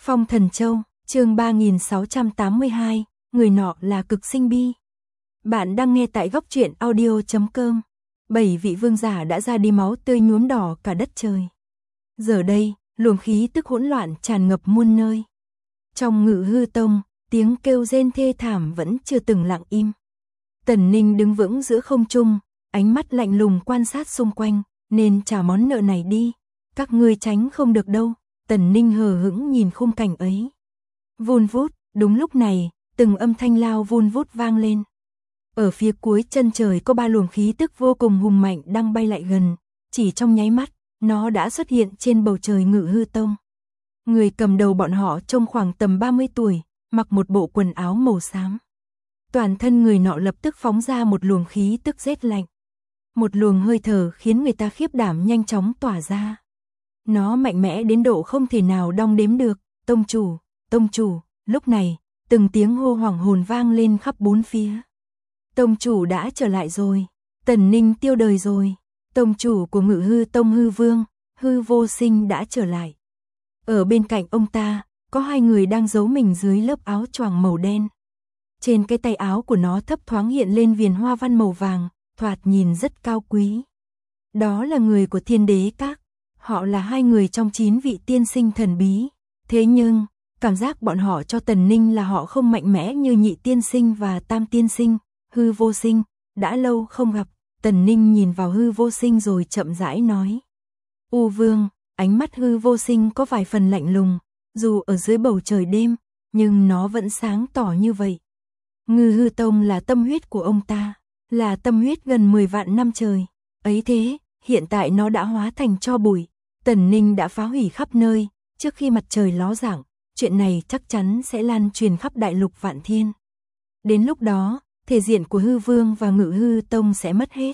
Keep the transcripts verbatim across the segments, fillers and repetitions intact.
Phong Thần Châu, chương ba nghìn sáu trăm tám mươi hai, người nọ là cực sinh bi. Bạn đang nghe tại góc truyện audio chấm com. Bảy vị vương giả đã ra đi, máu tươi nhuốm đỏ cả đất trời. Giờ đây, luồng khí tức hỗn loạn tràn ngập muôn nơi. Trong Ngự Hư Tông, tiếng kêu rên thê thảm vẫn chưa từng lặng im. Tần Ninh đứng vững giữa không trung, ánh mắt lạnh lùng quan sát xung quanh, nên trả món nợ này đi, các ngươi tránh không được đâu. Tần Ninh hờ hững nhìn khung cảnh ấy. Vun vút, đúng lúc này, từng âm thanh lao vun vút vang lên. Ở phía cuối chân trời có ba luồng khí tức vô cùng hùng mạnh đang bay lại gần, chỉ trong nháy mắt, nó đã xuất hiện trên bầu trời Ngự Hư Tông. Người cầm đầu bọn họ trông khoảng tầm ba mươi tuổi, mặc một bộ quần áo màu xám. Toàn thân người nọ lập tức phóng ra một luồng khí tức rét lạnh. Một luồng hơi thở khiến người ta khiếp đảm nhanh chóng tỏa ra. Nó mạnh mẽ đến độ không thể nào đong đếm được. Tông chủ, tông chủ, lúc này, từng tiếng hô hoảng hồn vang lên khắp bốn phía. Tông chủ đã trở lại rồi, Tần Ninh tiêu đời rồi, tông chủ của Ngự Hư Tông Hư Vương, Hư Vô Sinh đã trở lại. Ở bên cạnh ông ta, có hai người đang giấu mình dưới lớp áo choàng màu đen. Trên cái tay áo của nó thấp thoáng hiện lên viền hoa văn màu vàng, thoạt nhìn rất cao quý. Đó là người của Thiên Đế Các. Họ là hai người trong chín vị tiên sinh thần bí. Thế nhưng, cảm giác bọn họ cho Tần Ninh là họ không mạnh mẽ như Nhị Tiên Sinh và Tam Tiên Sinh, Hư Vô Sinh. Đã lâu không gặp, Tần Ninh nhìn vào Hư Vô Sinh rồi chậm rãi nói. U Vương, ánh mắt Hư Vô Sinh có vài phần lạnh lùng, dù ở dưới bầu trời đêm, nhưng nó vẫn sáng tỏ như vậy. Ngự Hư Tông là tâm huyết của ông ta, là tâm huyết gần mười vạn năm trời. Ấy thế, hiện tại nó đã hóa thành tro bụi. Tần Ninh đã phá hủy khắp nơi, trước khi mặt trời ló dạng, chuyện này chắc chắn sẽ lan truyền khắp đại lục Vạn Thiên. Đến lúc đó, thể diện của Hư Vương và Ngự Hư Tông sẽ mất hết.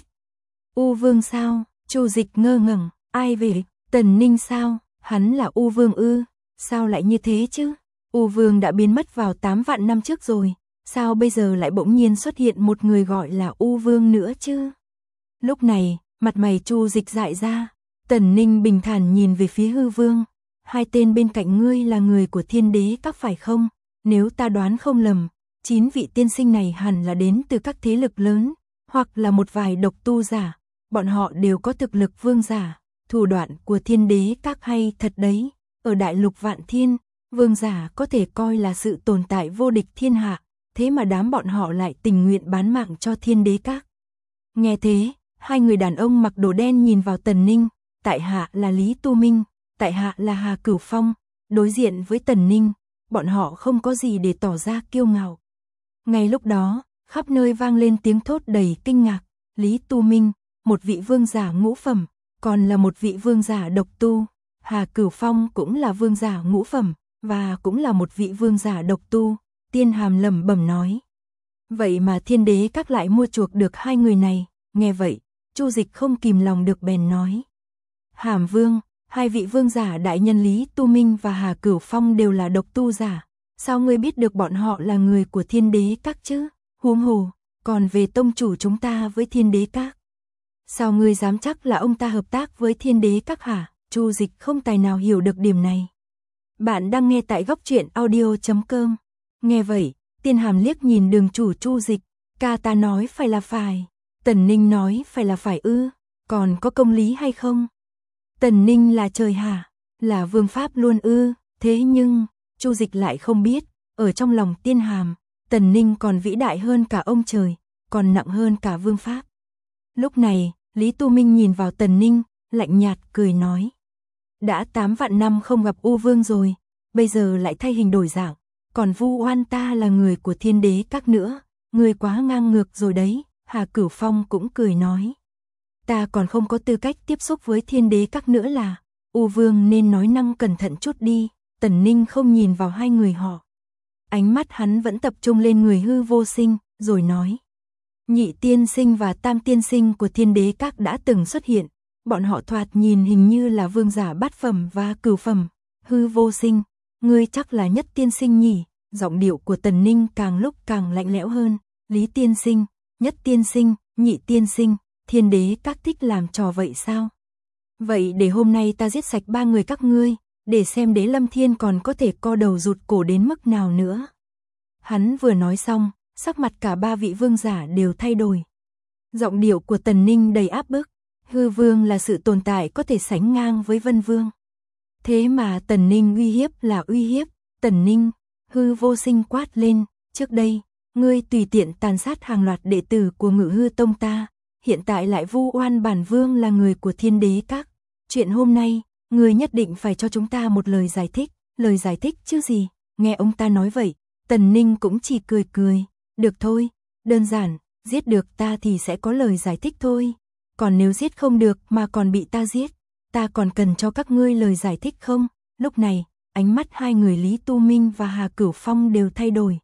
U Vương sao? Chu Dịch ngơ ngẩn, ai về? Tần Ninh sao? Hắn là U Vương ư? Sao lại như thế chứ? U Vương đã biến mất vào tám vạn năm trước rồi, sao bây giờ lại bỗng nhiên xuất hiện một người gọi là U Vương nữa chứ? Lúc này, mặt mày Chu Dịch dại ra. Tần Ninh bình thản nhìn về phía Hư Vương. Hai tên bên cạnh ngươi là người của Thiên Đế Các phải không? Nếu ta đoán không lầm, chín vị tiên sinh này hẳn là đến từ các thế lực lớn, hoặc là một vài độc tu giả. Bọn họ đều có thực lực vương giả. Thủ đoạn của Thiên Đế Các hay thật đấy. Ở đại lục Vạn Thiên, vương giả có thể coi là sự tồn tại vô địch thiên hạ. Thế mà đám bọn họ lại tình nguyện bán mạng cho Thiên Đế Các. Nghe thế, hai người đàn ông mặc đồ đen nhìn vào Tần Ninh. Tại hạ là Lý Tu Minh, tại hạ là Hà Cửu Phong. Đối diện với Tần Ninh, bọn họ không có gì để tỏ ra kiêu ngạo. Ngay lúc đó, khắp nơi vang lên tiếng thốt đầy kinh ngạc. Lý Tu Minh, một vị vương giả ngũ phẩm, còn là một vị vương giả độc tu. Hà Cửu Phong cũng là vương giả ngũ phẩm, và cũng là một vị vương giả độc tu. Tiên Hàm lẩm bẩm nói. Vậy mà Thiên Đế Các lại mua chuộc được hai người này. Nghe vậy, Chu Dịch không kìm lòng được bèn nói. Hàm Vương, hai vị vương giả đại nhân Lý Tu Minh và Hà Cửu Phong đều là độc tu giả. Sao ngươi biết được bọn họ là người của Thiên Đế Các chứ? Huống hồ, còn về tông chủ chúng ta với Thiên Đế Các. Sao ngươi dám chắc là ông ta hợp tác với Thiên Đế Các hả? Chu Dịch không tài nào hiểu được điểm này. Bạn đang nghe tại góc truyện audio chấm com. Nghe vậy, Tiên Hàm liếc nhìn đường chủ Chu Dịch. Ca ta nói phải là phải. Tần Ninh nói phải là phải ư. Còn có công lý hay không? Tần Ninh là trời hả? Là vương pháp luôn ư? Thế nhưng, Chu Dịch lại không biết, ở trong lòng Tiên Hàm, Tần Ninh còn vĩ đại hơn cả ông trời, còn nặng hơn cả vương pháp. Lúc này, Lý Tu Minh nhìn vào Tần Ninh, lạnh nhạt cười nói. Đã tám vạn năm không gặp U Vương rồi, bây giờ lại thay hình đổi dạng, còn vu oan ta là người của Thiên Đế Các nữa, người quá ngang ngược rồi đấy. Hà Cửu Phong cũng cười nói. Ta còn không có tư cách tiếp xúc với Thiên Đế Các nữa là, U Vương nên nói năng cẩn thận chút đi. Tần Ninh không nhìn vào hai người họ. Ánh mắt hắn vẫn tập trung lên người Hư Vô Sinh, rồi nói. Nhị Tiên Sinh và Tam Tiên Sinh của Thiên Đế Các đã từng xuất hiện. Bọn họ thoạt nhìn hình như là vương giả bát phẩm và cửu phẩm. Hư Vô Sinh, ngươi chắc là Nhất Tiên Sinh nhỉ? Giọng điệu của Tần Ninh càng lúc càng lạnh lẽo hơn. Lý Tiên Sinh, Nhất Tiên Sinh, Nhị Tiên Sinh, Thiên Đế Các thích làm trò vậy sao? Vậy để hôm nay ta giết sạch ba người các ngươi, để xem Đế Lâm Thiên còn có thể co đầu rụt cổ đến mức nào nữa. Hắn vừa nói xong, sắc mặt cả ba vị vương giả đều thay đổi. Giọng điệu của Tần Ninh đầy áp bức, hư vương là sự tồn tại có thể sánh ngang với Vân Vương. Thế mà Tần Ninh uy hiếp là uy hiếp, Tần Ninh, Hư Vô Sinh quát lên, trước đây, ngươi tùy tiện tàn sát hàng loạt đệ tử của Ngự Hư Tông ta, hiện tại lại vu oan bản vương là người của Thiên Đế Các. Chuyện hôm nay, ngươi nhất định phải cho chúng ta một lời giải thích, lời giải thích chứ gì, nghe ông ta nói vậy, Tần Ninh cũng chỉ cười cười, được thôi, đơn giản, giết được ta thì sẽ có lời giải thích thôi, còn nếu giết không được mà còn bị ta giết, ta còn cần cho các ngươi lời giải thích không? Lúc này, ánh mắt hai người Lý Tu Minh và Hà Cửu Phong đều thay đổi.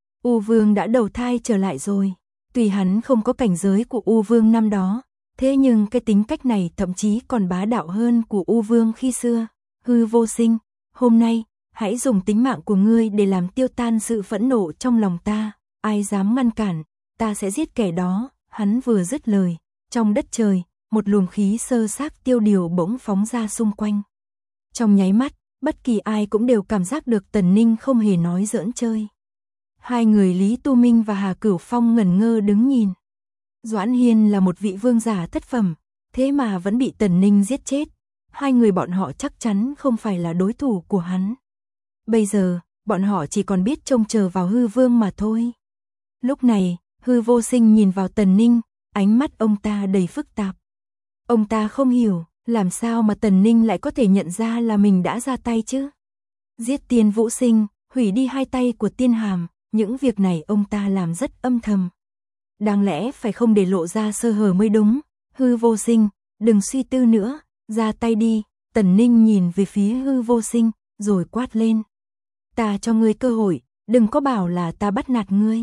U Vương đã đầu thai trở lại rồi, tuy hắn không có cảnh giới của U Vương năm đó, thế nhưng cái tính cách này thậm chí còn bá đạo hơn của U Vương khi xưa. Hư Vô Sinh, hôm nay, hãy dùng tính mạng của ngươi để làm tiêu tan sự phẫn nộ trong lòng ta, ai dám ngăn cản, ta sẽ giết kẻ đó. Hắn vừa dứt lời, trong đất trời, một luồng khí sơ xác tiêu điều bỗng phóng ra xung quanh. Trong nháy mắt, bất kỳ ai cũng đều cảm giác được Tần Ninh không hề nói giỡn chơi. Hai người Lý Tu Minh và Hà Cửu Phong ngẩn ngơ đứng nhìn. Doãn Hiên là một vị vương giả thất phẩm, thế mà vẫn bị Tần Ninh giết chết. Hai người bọn họ chắc chắn không phải là đối thủ của hắn. Bây giờ, bọn họ chỉ còn biết trông chờ vào Hư Vương mà thôi. Lúc này, Hư Vô Sinh nhìn vào Tần Ninh, ánh mắt ông ta đầy phức tạp. Ông ta không hiểu, làm sao mà Tần Ninh lại có thể nhận ra là mình đã ra tay chứ? Giết Tiên Vũ Sinh, hủy đi hai tay của Tiên Hàm, những việc này ông ta làm rất âm thầm. Đáng lẽ phải không để lộ ra sơ hở mới đúng. Hư Vô Sinh, đừng suy tư nữa, ra tay đi. Tần Ninh nhìn về phía Hư Vô Sinh, rồi quát lên. Ta cho ngươi cơ hội, đừng có bảo là ta bắt nạt ngươi.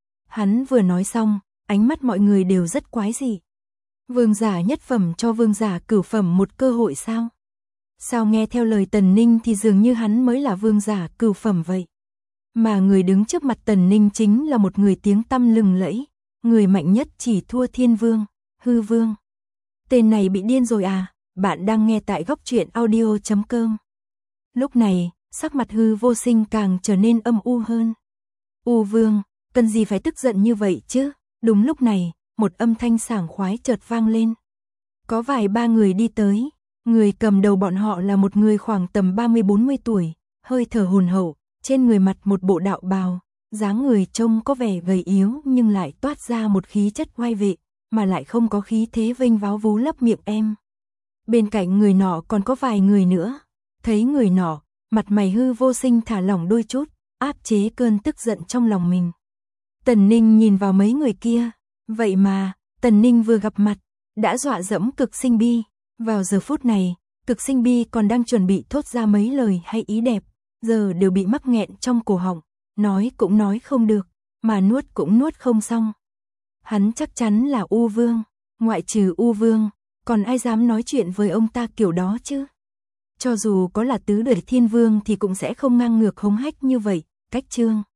Hắn vừa nói xong, ánh mắt mọi người đều rất quái dị. Vương giả nhất phẩm cho vương giả cửu phẩm một cơ hội sao? Sao nghe theo lời Tần Ninh thì dường như hắn mới là vương giả cửu phẩm vậy? Mà người đứng trước mặt Tần Ninh chính là một người tiếng tăm lừng lẫy, người mạnh nhất chỉ thua Thiên Vương, Hư Vương. Tên này bị điên rồi à? Bạn đang nghe tại góc truyện audio chấm com. Lúc này, sắc mặt Hư Vô Sinh càng trở nên âm u hơn. U Vương, cần gì phải tức giận như vậy chứ? Đúng lúc này, một âm thanh sảng khoái chợt vang lên. Có vài ba người đi tới, người cầm đầu bọn họ là một người khoảng tầm ba mươi bốn mươi tuổi, hơi thở hồn hậu, trên người mặt một bộ đạo bào, dáng người trông có vẻ gầy yếu nhưng lại toát ra một khí chất oai vệ, mà lại không có khí thế vênh váo vú lấp miệng em. Bên cạnh người nọ còn có vài người nữa, thấy người nọ, mặt mày Hư Vô Sinh thả lỏng đôi chút, áp chế cơn tức giận trong lòng mình. Tần Ninh nhìn vào mấy người kia, vậy mà, Tần Ninh vừa gặp mặt, đã dọa dẫm Cực Sinh Bi. Vào giờ phút này, Cực Sinh Bi còn đang chuẩn bị thốt ra mấy lời hay ý đẹp, giờ đều bị mắc nghẹn trong cổ họng, nói cũng nói không được, mà nuốt cũng nuốt không xong. Hắn chắc chắn là U Vương, ngoại trừ U Vương, còn ai dám nói chuyện với ông ta kiểu đó chứ? Cho dù có là tứ đời Thiên Vương thì cũng sẽ không ngang ngược hống hách như vậy. Cách chương